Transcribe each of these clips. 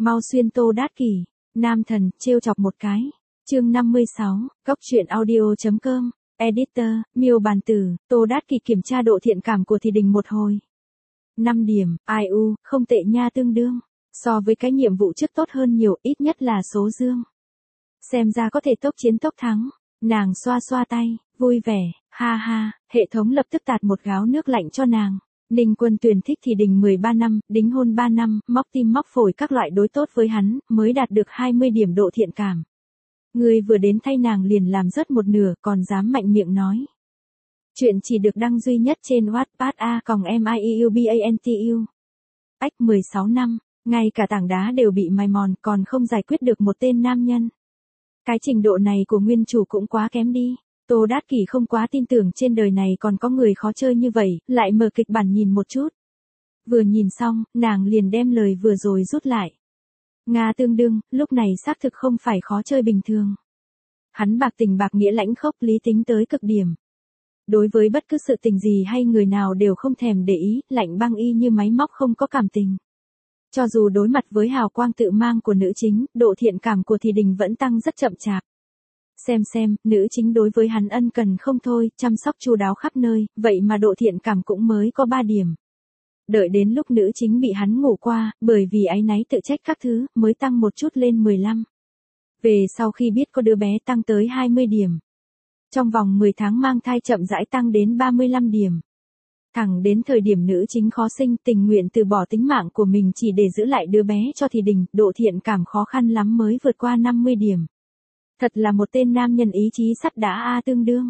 Mau xuyên Tô Đát Kỷ, nam thần, trêu chọc một cái. Chương 56, Cóc truyện audio.com, Editor, Miêu Bàn Tử, Tô Đát Kỷ kiểm tra độ thiện cảm của Thì Đình một hồi. 5 điểm, ai u, không tệ nha, tương đương. So với cái nhiệm vụ trước tốt hơn nhiều, ít nhất là số dương. Xem ra có thể tốc chiến tốc thắng. Nàng xoa xoa tay, vui vẻ, ha ha, hệ thống lập tức tạt một gáo nước lạnh cho nàng. Ninh Quân Tuyền thích Thì Đình 13 năm, đính hôn 3 năm, móc tim móc phổi các loại đối tốt với hắn, mới đạt được 20 điểm độ thiện cảm. Người vừa đến thay nàng liền làm rớt một nửa, còn dám mạnh miệng nói. Chuyện chỉ được đăng duy nhất trên Wattpad a.com/MIEUBANTU. Ách 16 năm, ngay cả tảng đá đều bị mài mòn, còn không giải quyết được một tên nam nhân. Cái trình độ này của nguyên chủ cũng quá kém đi. Tô Đát Kỷ không quá tin tưởng trên đời này còn có người khó chơi như vậy, lại mở kịch bản nhìn một chút. Vừa nhìn xong, nàng liền đem lời vừa rồi rút lại. Nga tương đương, lúc này xác thực không phải khó chơi bình thường. Hắn bạc tình bạc nghĩa, lãnh khốc, lý tính tới cực điểm. Đối với bất cứ sự tình gì hay người nào đều không thèm để ý, lạnh băng y như máy móc, không có cảm tình. Cho dù đối mặt với hào quang tự mang của nữ chính, độ thiện cảm của Thì Đình vẫn tăng rất chậm chạp. Xem, nữ chính đối với hắn ân cần không thôi, chăm sóc chu đáo khắp nơi, vậy mà độ thiện cảm cũng mới có 3 điểm. Đợi đến lúc nữ chính bị hắn ngủ qua, bởi vì áy náy tự trách các thứ, mới tăng một chút lên 15. Về sau khi biết có đứa bé tăng tới 20 điểm. Trong vòng 10 tháng mang thai chậm rãi tăng đến 35 điểm. Thẳng đến thời điểm nữ chính khó sinh, tình nguyện từ bỏ tính mạng của mình chỉ để giữ lại đứa bé cho Thì Đình, độ thiện cảm khó khăn lắm mới vượt qua 50 điểm. Thật là một tên nam nhân ý chí sắt đá tương đương.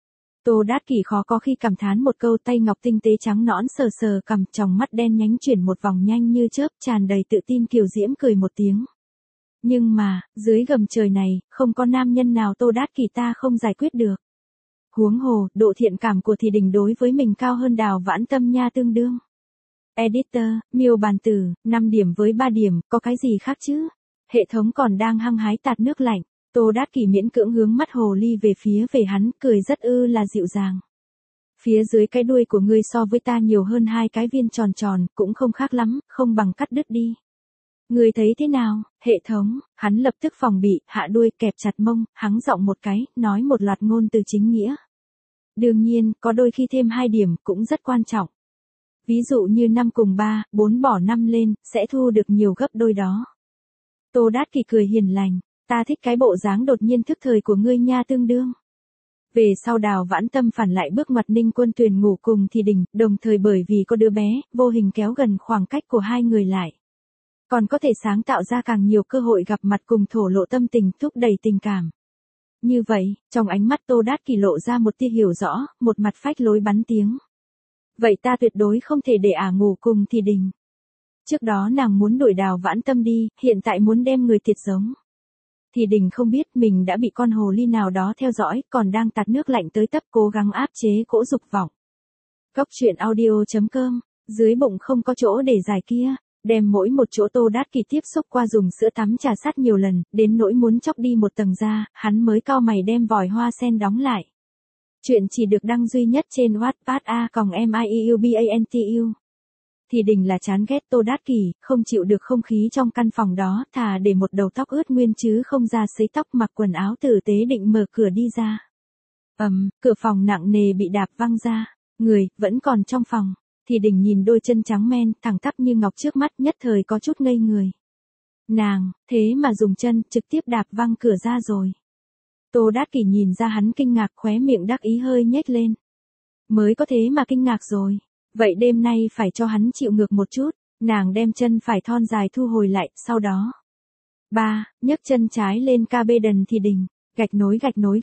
Tô Đát Kỷ khó có khi cảm thán một câu, tay ngọc tinh tế trắng nõn sờ sờ cằm, tròng mắt đen nhánh chuyển một vòng nhanh như chớp, tràn đầy tự tin kiều diễm cười một tiếng. Nhưng mà, dưới gầm trời này, không có nam nhân nào Tô Đát Kỷ ta không giải quyết được. Huống hồ, độ thiện cảm của Thì Đình đối với mình cao hơn Đào Vãn Tâm nha, tương đương. Editor, Miêu Bàn Tử, 5 điểm với 3 điểm, có cái gì khác chứ? Hệ thống còn đang hăng hái tạt nước lạnh. Tô Đát Kỷ miễn cưỡng hướng mắt hồ ly về hắn, cười rất là dịu dàng. Phía dưới cái đuôi của ngươi so với ta nhiều hơn 2 cái viên tròn tròn, cũng không khác lắm, không bằng cắt đứt đi. Ngươi thấy thế nào, hệ thống? Hắn lập tức phòng bị, hạ đuôi, kẹp chặt mông, hắng giọng một cái, nói một loạt ngôn từ chính nghĩa. Đương nhiên, có đôi khi thêm 2 điểm cũng rất quan trọng. Ví dụ như 5 cùng 3, 4 bỏ 5 lên, sẽ thu được nhiều gấp đôi đó. Tô Đát Kỷ cười hiền lành. Ta thích cái bộ dáng đột nhiên thức thời của ngươi nha, tương đương. Về sau Đào Vãn Tâm phản lại bước mặt Ninh Quân Tuyền ngủ cùng Thì Đình, đồng thời bởi vì có đứa bé, vô hình kéo gần khoảng cách của hai người lại. Còn có thể sáng tạo ra càng nhiều cơ hội gặp mặt cùng thổ lộ tâm tình, thúc đẩy tình cảm. Như vậy, trong ánh mắt Tô Đát Kỷ lộ ra một tia hiểu rõ, một mặt phách lối bắn tiếng. Vậy ta tuyệt đối không thể để ngủ cùng Thì Đình. Trước đó nàng muốn đuổi Đào Vãn Tâm đi, hiện tại muốn đem người thiệt giống. Thì Đình không biết mình đã bị con hồ ly nào đó theo dõi, còn đang tạt nước lạnh tới tấp, cố gắng áp chế cỗ dục vọng. Cóc truyện audio.com, dưới bụng không có chỗ để giải kia, đem mỗi một chỗ Tô Đát Kỷ tiếp xúc qua dùng sữa tắm trà sát nhiều lần, đến nỗi muốn chóc đi một tầng da, hắn mới cau mày đem vòi hoa sen đóng lại. Chuyện chỉ được đăng duy nhất trên Wattpad a.com/MIEUBANTU. Thì Đình là chán ghét Tô Đát Kỷ, không chịu được không khí trong căn phòng đó, thà để một đầu tóc ướt nguyên chứ không ra sấy tóc, mặc quần áo tử tế định mở cửa đi ra. Cửa phòng nặng nề bị đạp văng ra, người vẫn còn trong phòng. Thì Đình nhìn đôi chân trắng men, thẳng tắp như ngọc trước mắt, nhất thời có chút ngây người. Nàng, thế mà dùng chân trực tiếp đạp văng cửa ra rồi. Tô Đát Kỷ nhìn ra hắn kinh ngạc, khóe miệng đắc ý hơi nhếch lên. Mới có thế mà kinh ngạc rồi. Vậy đêm nay phải cho hắn chịu ngược một chút. Nàng đem chân phải thon dài thu hồi lại, sau đó. 3. Nhấc chân trái lên ca bê đần Thì Đình. Gạch nối.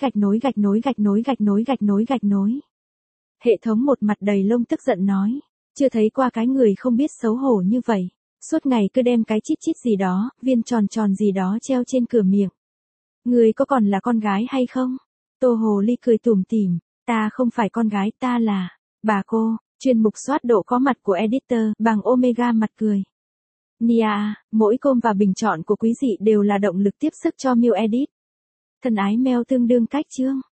Hệ thống một mặt đầy lông tức giận nói. Chưa thấy qua cái người không biết xấu hổ như vậy. Suốt ngày cứ đem cái chít gì đó, viên tròn tròn gì đó treo trên cửa miệng. Người có còn là con gái hay không? Tô hồ ly cười tủm tỉm. Ta không phải con gái, ta là bà cô. Chuyên mục soát độ có mặt của Editor, bằng Omega mặt cười. Nia, mỗi com và bình chọn của quý dị đều là động lực tiếp sức cho Miêu Edit. Thân ái mail tương đương cách chương.